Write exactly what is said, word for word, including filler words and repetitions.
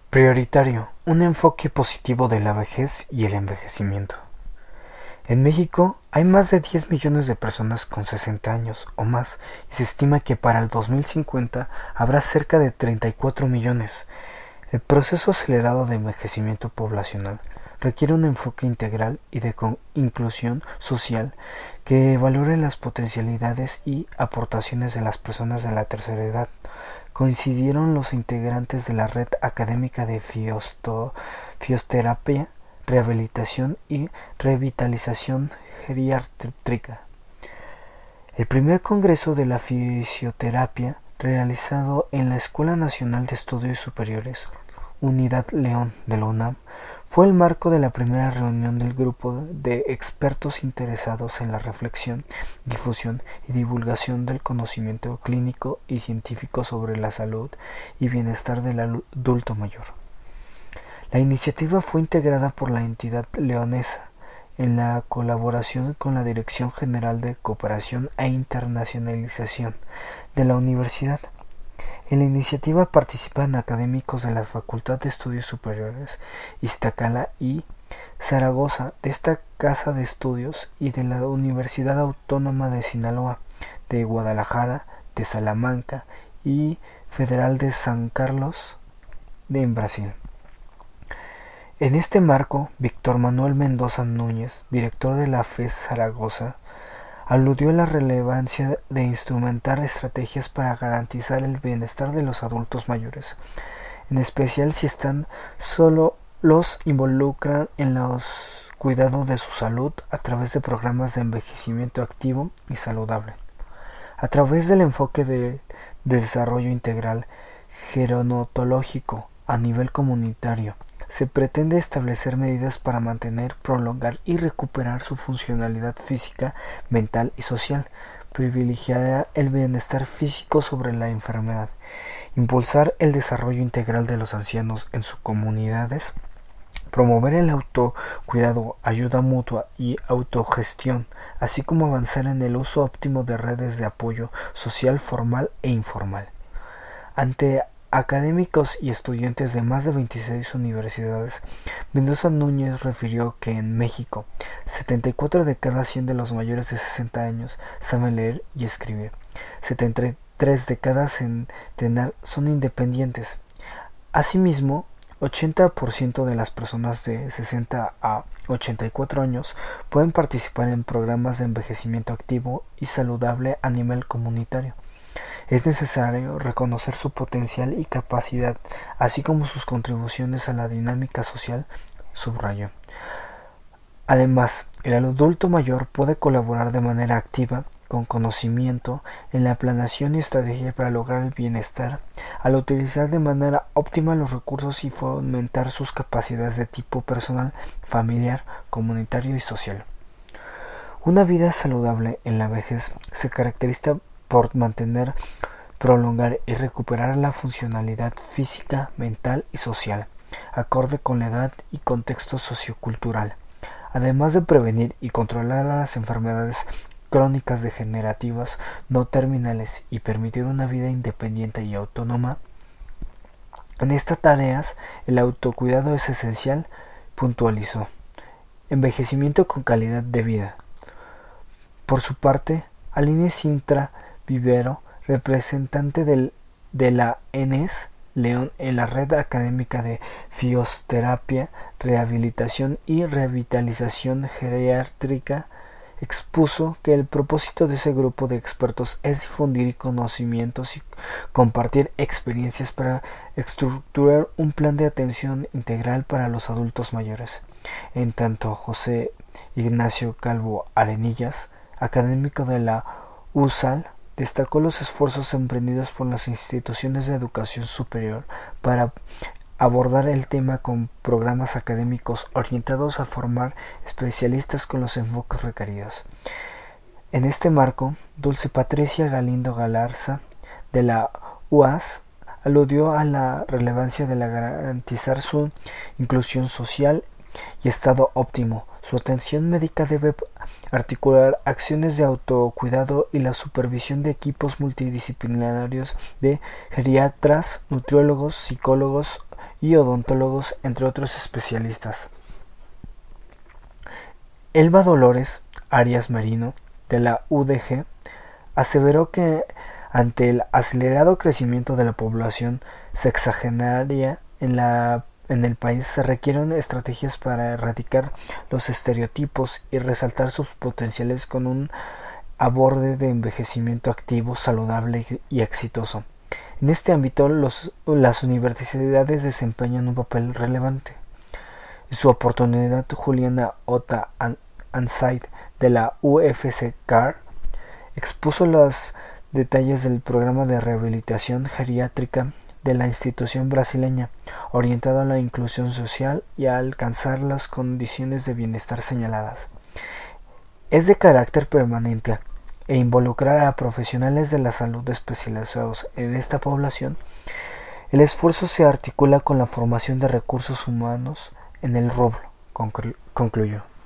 Prioritario: un enfoque positivo de la vejez y el envejecimiento. En México hay más de diez millones de personas con sesenta años o más y se estima que para el dos mil cincuenta habrá cerca de treinta y cuatro millones. El proceso acelerado de envejecimiento poblacional requiere un enfoque integral y de inclusión social que valore las potencialidades y aportaciones de las personas de la tercera edad. Coincidieron los integrantes de la Red Académica de Fiosto, Fisioterapia, Rehabilitación y Revitalización Geriátrica. El primer congreso de la fisioterapia, realizado en la Escuela Nacional de Estudios Superiores, Unidad León de la UNAM, fue el marco de la primera reunión del grupo de expertos interesados en la reflexión, difusión y divulgación del conocimiento clínico y científico sobre la salud y bienestar del adulto mayor. La iniciativa fue integrada por la entidad leonesa en la colaboración con la Dirección General de Cooperación e Internacionalización de la Universidad. En la iniciativa participan académicos de la Facultad de Estudios Superiores Iztacala y Zaragoza, de esta Casa de Estudios, y de la Universidad Autónoma de Sinaloa, de Guadalajara, de Salamanca y Federal de San Carlos de en Brasil. En este marco, Víctor Manuel Mendoza Núñez, director de la F E S Zaragoza, aludió a la relevancia de instrumentar estrategias para garantizar el bienestar de los adultos mayores, en especial si están solo los involucran en los cuidados de su salud a través de programas de envejecimiento activo y saludable. A través del enfoque de, de desarrollo integral gerontológico a nivel comunitario, se pretende establecer medidas para mantener, prolongar y recuperar su funcionalidad física, mental y social, privilegiar el bienestar físico sobre la enfermedad, impulsar el desarrollo integral de los ancianos en sus comunidades, promover el autocuidado, ayuda mutua y autogestión, así como avanzar en el uso óptimo de redes de apoyo social formal e informal. Ante académicos y estudiantes de más de veintiséis universidades, Mendoza Núñez refirió que en México, setenta y cuatro de cada cien de los mayores de sesenta años saben leer y escribir, setenta y tres de cada centenar son independientes. Asimismo, ochenta por ciento de las personas de sesenta a ochenta y cuatro años pueden participar en programas de envejecimiento activo y saludable a nivel comunitario. Es necesario reconocer su potencial y capacidad, así como sus contribuciones a la dinámica social, subrayó. Además, el adulto mayor puede colaborar de manera activa, con conocimiento, en la planeación y estrategia para lograr el bienestar, al utilizar de manera óptima los recursos y fomentar sus capacidades de tipo personal, familiar, comunitario y social. Una vida saludable en la vejez se caracteriza por mantener, prolongar y recuperar la funcionalidad física, mental y social, acorde con la edad y contexto sociocultural, además de prevenir y controlar las enfermedades crónicas degenerativas no terminales y permitir una vida independiente y autónoma. En estas tareas, el autocuidado es esencial, puntualizó. Envejecimiento con calidad de vida. Por su parte, Aline Sintra Vivero, representante del, de la N E S León en la Red Académica de Fisioterapia, Rehabilitación y Revitalización Geriátrica, expuso que el propósito de ese grupo de expertos es difundir conocimientos y compartir experiencias para estructurar un plan de atención integral para los adultos mayores. En tanto, José Ignacio Calvo Arenillas, académico de la U S A L, destacó los esfuerzos emprendidos por las instituciones de educación superior para abordar el tema con programas académicos orientados a formar especialistas con los enfoques requeridos. En este marco, Dulce Patricia Galindo Galarza, de la U A S, aludió a la relevancia de la garantizar su inclusión social y estado óptimo. Su atención médica debe articular acciones de autocuidado y la supervisión de equipos multidisciplinarios de geriatras, nutriólogos, psicólogos y odontólogos, entre otros especialistas. Elba Dolores Arias Merino, de la U D G, aseveró que ante el acelerado crecimiento de la población sexagenaria en, la, en el país se requieren estrategias para erradicar los estereotipos y resaltar sus potenciales con un aborde de envejecimiento activo, saludable y exitoso. En este ámbito, los, las universidades desempeñan un papel relevante. Su oportunidad, Juliana Ota Ansaid, de la U F C C A R, expuso los detalles del programa de rehabilitación geriátrica de la institución brasileña, orientado a la inclusión social y a alcanzar las condiciones de bienestar señaladas. Es de carácter permanente e involucrar a profesionales de la salud especializados en esta población. El esfuerzo se articula con la formación de recursos humanos en el rubro, concluyó.